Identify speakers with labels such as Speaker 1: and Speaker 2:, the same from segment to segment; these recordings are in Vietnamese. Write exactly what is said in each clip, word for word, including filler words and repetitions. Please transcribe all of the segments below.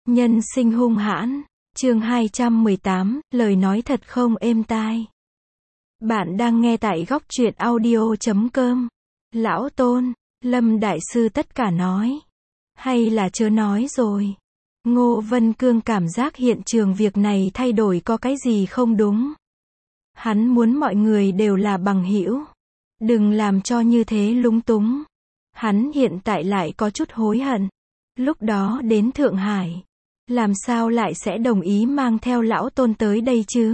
Speaker 1: Nhân sinh hung hãn, chương hai trăm mười tám, lời nói thật không êm tai. Bạn đang nghe tại góc truyện audio chấm com. Lão Tôn, Lâm Đại Sư tất cả nói. Hay là chớ nói rồi. Ngô Vân Cương cảm giác hiện trường việc này thay đổi có cái gì không đúng. Hắn muốn mọi người đều là bằng hữu. Đừng làm cho như thế lúng túng. Hắn hiện tại lại có chút hối hận. Lúc đó đến Thượng Hải. Làm sao lại sẽ đồng ý mang theo Lão Tôn tới đây chứ?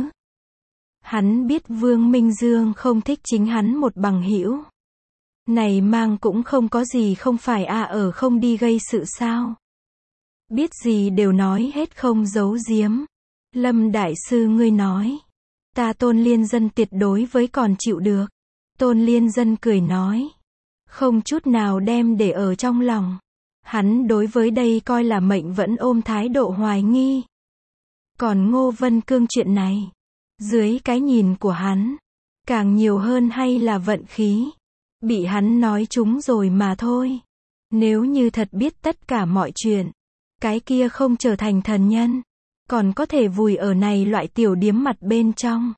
Speaker 1: Hắn biết Vương Minh Dương không thích chính hắn một bằng hữu. Này mang cũng không có gì không phải à ở không đi gây sự sao? Biết gì đều nói hết không giấu giếm. Lâm Đại Sư ngươi nói. Ta Tôn Liên Dân tuyệt đối với còn chịu được. Tôn Liên Dân cười nói. Không chút nào đem để ở trong lòng. Hắn đối với đây coi là mệnh vẫn ôm thái độ hoài nghi. Còn Ngô Vân Cương chuyện này, dưới cái nhìn của hắn, càng nhiều hơn hay là vận khí. Bị hắn nói trúng rồi mà thôi. Nếu như thật biết tất cả mọi chuyện, cái kia không trở thành thần nhân, còn có thể vùi ở này loại tiểu điếm mặt bên trong.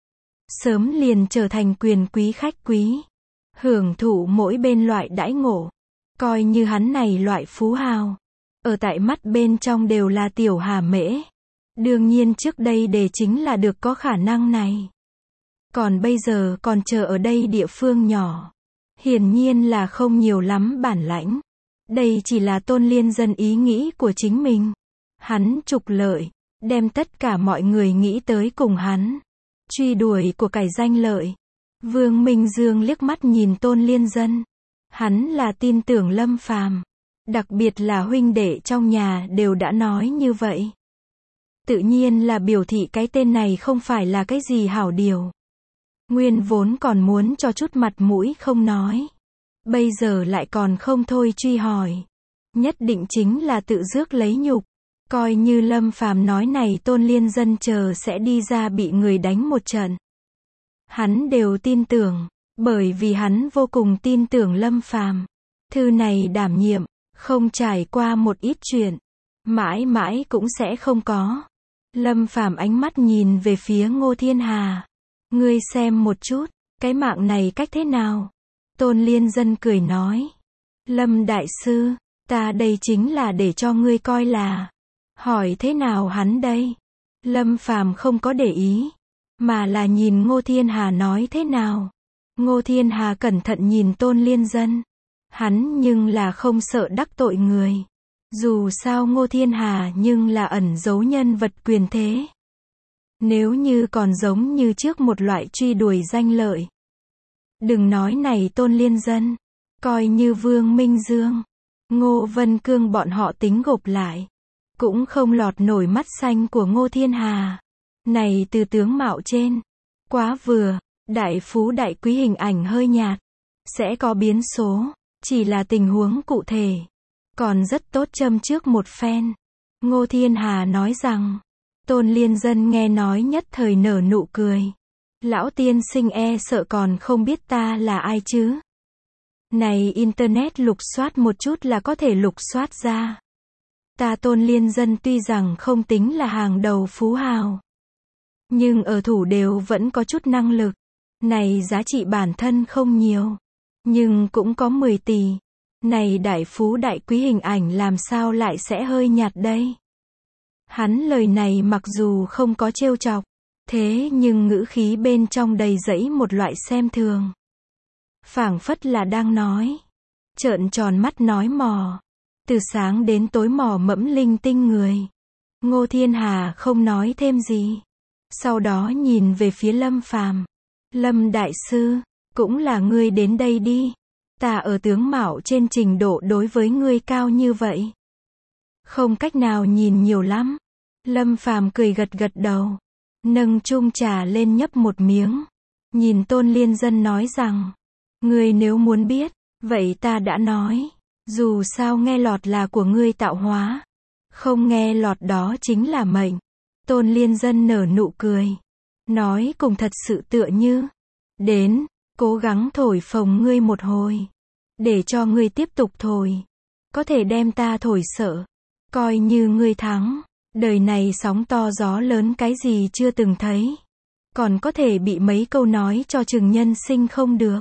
Speaker 1: Sớm liền trở thành quyền quý khách quý, hưởng thụ mỗi bên loại đãi ngộ. Coi như hắn này loại phú hào, ở tại mắt bên trong đều là tiểu hà mễ. Đương nhiên trước đây để chính là được có khả năng này. Còn bây giờ còn chờ ở đây địa phương nhỏ. Hiển nhiên là không nhiều lắm bản lãnh. Đây chỉ là Tôn Liên Dân ý nghĩ của chính mình. Hắn trục lợi, đem tất cả mọi người nghĩ tới cùng hắn. Truy đuổi của cải danh lợi. Vương Minh Dương liếc mắt nhìn Tôn Liên Dân. Hắn là tin tưởng Lâm Phàm, đặc biệt là huynh đệ trong nhà đều đã nói như vậy. Tự nhiên là biểu thị cái tên này không phải là cái gì hảo điều. Nguyên vốn còn muốn cho chút mặt mũi không nói. Bây giờ lại còn không thôi truy hỏi. Nhất định chính là tự rước lấy nhục. Coi như Lâm Phàm nói này Tôn Liên Dân chờ sẽ đi ra bị người đánh một trận. Hắn đều tin tưởng. Bởi vì hắn vô cùng tin tưởng Lâm Phàm. Thư này đảm nhiệm, không trải qua một ít chuyện, mãi mãi cũng sẽ không có. Lâm Phàm ánh mắt nhìn về phía Ngô Thiên Hà. Ngươi xem một chút, cái mạng này cách thế nào? Tôn Liên Dân cười nói. Lâm Đại Sư, ta đây chính là để cho ngươi coi là. Hỏi thế nào hắn đây? Lâm Phàm không có để ý, mà là nhìn Ngô Thiên Hà nói thế nào. Ngô Thiên Hà cẩn thận nhìn Tôn Liên Dân. Hắn nhưng là không sợ đắc tội người. Dù sao Ngô Thiên Hà nhưng là ẩn giấu nhân vật quyền thế. Nếu như còn giống như trước một loại truy đuổi danh lợi. Đừng nói này Tôn Liên Dân. Coi như Vương Minh Dương, Ngô Vân Cương bọn họ tính gộp lại. Cũng không lọt nổi mắt xanh của Ngô Thiên Hà. Này từ tướng mạo trên. Quá vừa. Đại phú đại quý hình ảnh hơi nhạt. Sẽ có biến số. Chỉ là tình huống cụ thể. Còn rất tốt châm trước một phen. Ngô Thiên Hà nói rằng. Tôn Liên Dân nghe nói nhất thời nở nụ cười. Lão tiên sinh e sợ còn không biết ta là ai chứ. Này internet lục soát một chút là có thể lục soát ra. Ta Tôn Liên Dân tuy rằng không tính là hàng đầu phú hào. Nhưng ở thủ đều vẫn có chút năng lực. Này giá trị bản thân không nhiều. Nhưng cũng có mười tỷ. Này đại phú đại quý hình ảnh làm sao lại sẽ hơi nhạt đây. Hắn lời này mặc dù không có trêu chọc. Thế nhưng ngữ khí bên trong đầy dẫy một loại xem thường. Phảng phất là đang nói. Trợn tròn mắt nói mò. Từ sáng đến tối mò mẫm linh tinh người. Ngô Thiên Hà không nói thêm gì. Sau đó nhìn về phía Lâm Phàm. Lâm Đại Sư, cũng là ngươi đến đây đi. Ta ở tướng mạo trên trình độ đối với ngươi cao như vậy. Không cách nào nhìn nhiều lắm. Lâm Phàm cười gật gật đầu. Nâng chung trà lên nhấp một miếng. Nhìn Tôn Liên Dân nói rằng. Ngươi nếu muốn biết, vậy ta đã nói. Dù sao nghe lọt là của ngươi tạo hóa. Không nghe lọt đó chính là mệnh. Tôn Liên Dân nở nụ cười. Nói cùng thật sự tựa như. Đến, cố gắng thổi phồng ngươi một hồi. Để cho ngươi tiếp tục thổi. Có thể đem ta thổi sợ. Coi như ngươi thắng, đời này sóng to gió lớn cái gì chưa từng thấy. Còn có thể bị mấy câu nói cho chừng nhân sinh không được.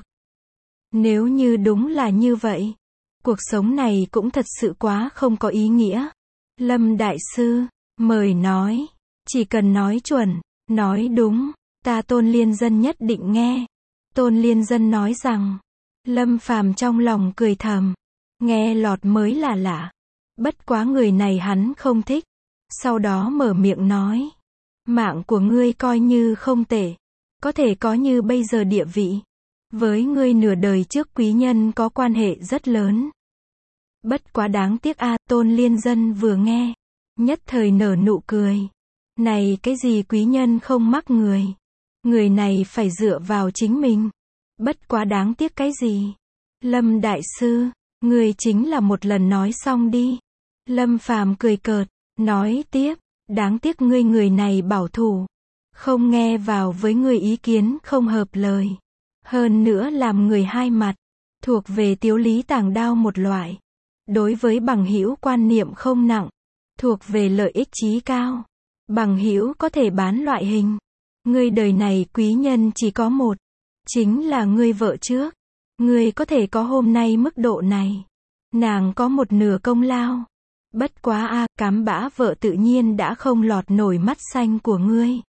Speaker 1: Nếu như đúng là như vậy, cuộc sống này cũng thật sự quá không có ý nghĩa. Lâm Đại Sư, mời nói, chỉ cần nói chuẩn, nói đúng, ta Tôn Liên Dân nhất định nghe. Tôn Liên Dân nói rằng, Lâm Phàm trong lòng cười thầm, nghe lọt mới là lạ. Bất quá người này hắn không thích. Sau đó mở miệng nói, mạng của ngươi coi như không tệ, có thể có như bây giờ địa vị. Với ngươi nửa đời trước quý nhân có quan hệ rất lớn. Bất quá đáng tiếc a. Tôn Liên Dân vừa nghe, nhất thời nở nụ cười. Này cái gì quý nhân không mắc người. Người này phải dựa vào chính mình. Bất quá đáng tiếc cái gì? Lâm Đại Sư, ngươi chính là một lần nói xong đi. Lâm Phàm cười cợt, nói tiếp, đáng tiếc ngươi người này bảo thủ. Không nghe vào với ngươi ý kiến không hợp lời. Hơn nữa làm người hai mặt, thuộc về tiếu lý tàng đao một loại. Đối với bằng hữu quan niệm không nặng, thuộc về lợi ích chí cao. Bằng hữu có thể bán loại hình. Ngươi đời này quý nhân chỉ có một, chính là ngươi vợ trước. Ngươi có thể có hôm nay mức độ này, nàng có một nửa công lao. Bất quá a, cám bã vợ tự nhiên đã không lọt nổi mắt xanh của ngươi.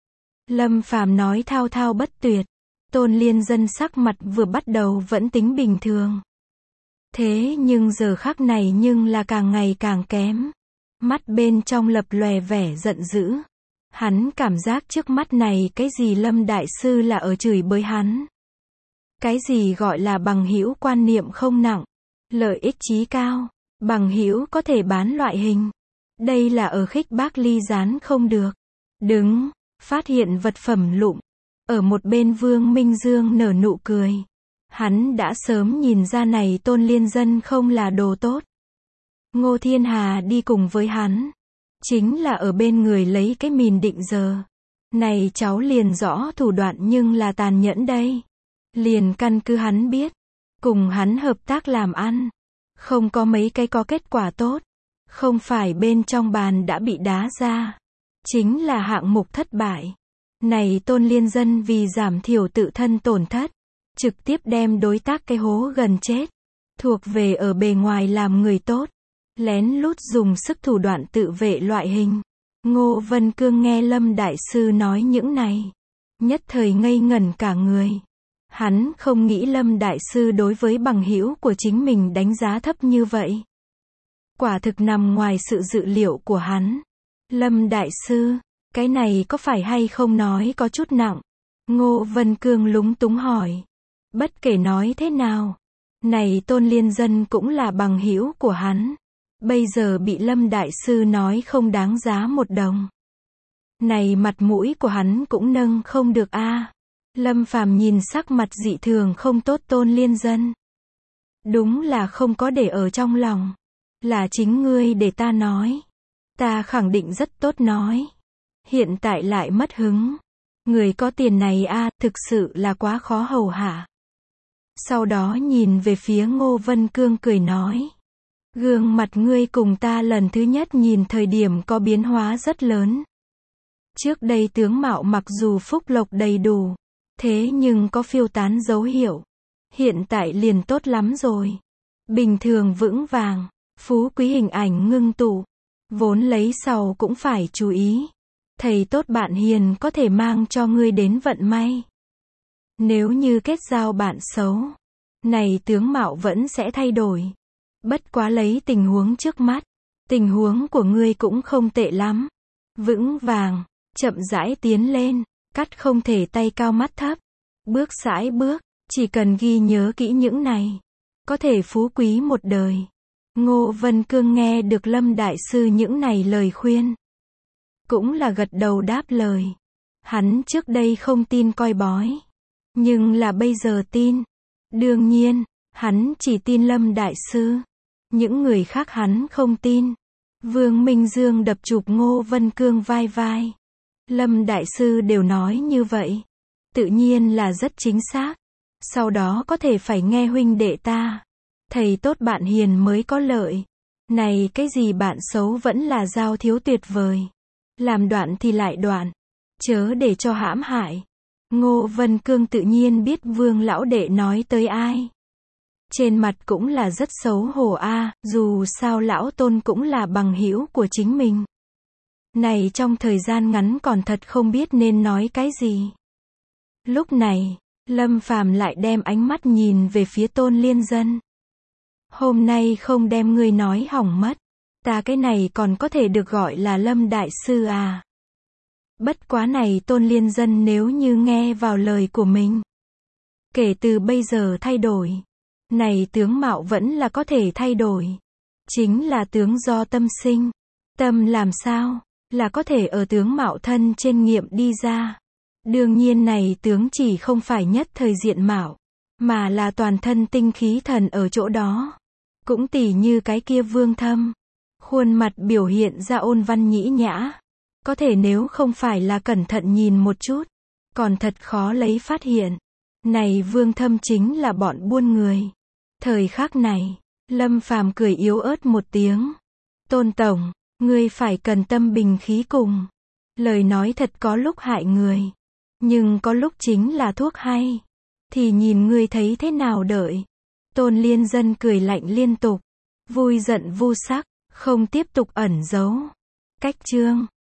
Speaker 1: Lâm Phàm nói thao thao bất tuyệt. Tôn Liên Dân sắc mặt vừa bắt đầu vẫn tính bình thường. Thế nhưng giờ khắc này nhưng là càng ngày càng kém. Mắt bên trong lập lòe vẻ giận dữ. Hắn cảm giác trước mắt này cái gì Lâm Đại Sư là ở chửi bới hắn. Cái gì gọi là bằng hữu quan niệm không nặng, lợi ích chí cao, bằng hữu có thể bán loại hình. Đây là ở khích bác ly gián không được. Đứng, phát hiện vật phẩm lụm. Ở một bên Vương Minh Dương nở nụ cười. Hắn đã sớm nhìn ra này Tôn Liên Dân không là đồ tốt. Ngô Thiên Hà đi cùng với hắn, chính là ở bên người lấy cái mìn định giờ. Này cháu liền rõ thủ đoạn nhưng là tàn nhẫn đây. Liền căn cứ hắn biết, cùng hắn hợp tác làm ăn, không có mấy cái có kết quả tốt. Không phải bên trong bàn đã bị đá ra, chính là hạng mục thất bại. Này Tôn Liên Dân vì giảm thiểu tự thân tổn thất, trực tiếp đem đối tác cái hố gần chết. Thuộc về ở bề ngoài làm người tốt, lén lút dùng sức thủ đoạn tự vệ loại hình. Ngô Vân Cương nghe Lâm Đại Sư nói những này, nhất thời ngây ngẩn cả người. Hắn không nghĩ Lâm Đại Sư đối với bằng hữu của chính mình đánh giá thấp như vậy. Quả thực nằm ngoài sự dự liệu của hắn. Lâm Đại Sư, cái này có phải hay không nói có chút nặng? Ngô Vân Cương lúng túng hỏi. Bất kể nói thế nào, này Tôn Liên Dân cũng là bằng hữu của hắn. Bây giờ bị Lâm Đại Sư nói không đáng giá một đồng. Này mặt mũi của hắn cũng nâng không được a. Lâm Phàm nhìn sắc mặt dị thường không tốt Tôn Liên Dân. Đúng là không có để ở trong lòng. Là chính ngươi để ta nói. Ta khẳng định rất tốt nói. Hiện tại lại mất hứng. Người có tiền này a, thực sự là quá khó hầu hạ. Sau đó nhìn về phía Ngô Vân Cương cười nói. Gương mặt ngươi cùng ta lần thứ nhất nhìn thời điểm có biến hóa rất lớn. Trước đây tướng mạo mặc dù phúc lộc đầy đủ, thế nhưng có phiêu tán dấu hiệu. Hiện tại liền tốt lắm rồi. Bình thường vững vàng, phú quý hình ảnh ngưng tụ. Vốn lấy sau cũng phải chú ý. Thầy tốt bạn hiền có thể mang cho ngươi đến vận may. Nếu như kết giao bạn xấu, này tướng mạo vẫn sẽ thay đổi. Bất quá lấy tình huống trước mắt, tình huống của ngươi cũng không tệ lắm. Vững vàng, chậm rãi tiến lên, cắt không thể tay cao mắt thấp. Bước sải bước, chỉ cần ghi nhớ kỹ những này, có thể phú quý một đời. Ngô Vân Cương nghe được Lâm Đại Sư những này lời khuyên, cũng là gật đầu đáp lời. Hắn trước đây không tin coi bói, nhưng là bây giờ tin. Đương nhiên, hắn chỉ tin Lâm Đại Sư. Những người khác hắn không tin. Vương Minh Dương đập chụp Ngô Vân Cương vai vai. Lâm Đại Sư đều nói như vậy, tự nhiên là rất chính xác. Sau đó có thể phải nghe huynh đệ ta. Thầy tốt bạn hiền mới có lợi. Này cái gì bạn xấu vẫn là giao thiếu tuyệt vời. Làm đoạn thì lại đoạn. Chớ để cho hãm hại. Ngô Vân Cương tự nhiên biết Vương lão đệ nói tới ai. Trên mặt cũng là rất xấu hổ a, dù sao lão Tôn cũng là bằng hữu của chính mình. Này trong thời gian ngắn còn thật không biết nên nói cái gì. Lúc này, Lâm Phàm lại đem ánh mắt nhìn về phía Tôn Liên Dân. Hôm nay không đem ngươi nói hỏng mất. Ta cái này còn có thể được gọi là Lâm Đại Sư à. Bất quá này Tôn Liên Dân nếu như nghe vào lời của mình. Kể từ bây giờ thay đổi. Này tướng mạo vẫn là có thể thay đổi. Chính là tướng do tâm sinh. Tâm làm sao? Là có thể ở tướng mạo thân trên nghiệm đi ra. Đương nhiên này tướng chỉ không phải nhất thời diện mạo. Mà là toàn thân tinh khí thần ở chỗ đó. Cũng tỉ như cái kia Vương Thâm. Khuôn mặt biểu hiện ra ôn văn nhĩ nhã. Có thể nếu không phải là cẩn thận nhìn một chút. Còn thật khó lấy phát hiện. Này Vương Thâm chính là bọn buôn người. Thời khắc này, Lâm Phàm cười yếu ớt một tiếng. Tôn Tổng, ngươi phải cần tâm bình khí cùng. Lời nói thật có lúc hại người. Nhưng có lúc chính là thuốc hay. Thì nhìn ngươi thấy thế nào đợi. Tôn Liên Dân cười lạnh liên tục. Vui giận vu sắc, không tiếp tục ẩn giấu. Cách chương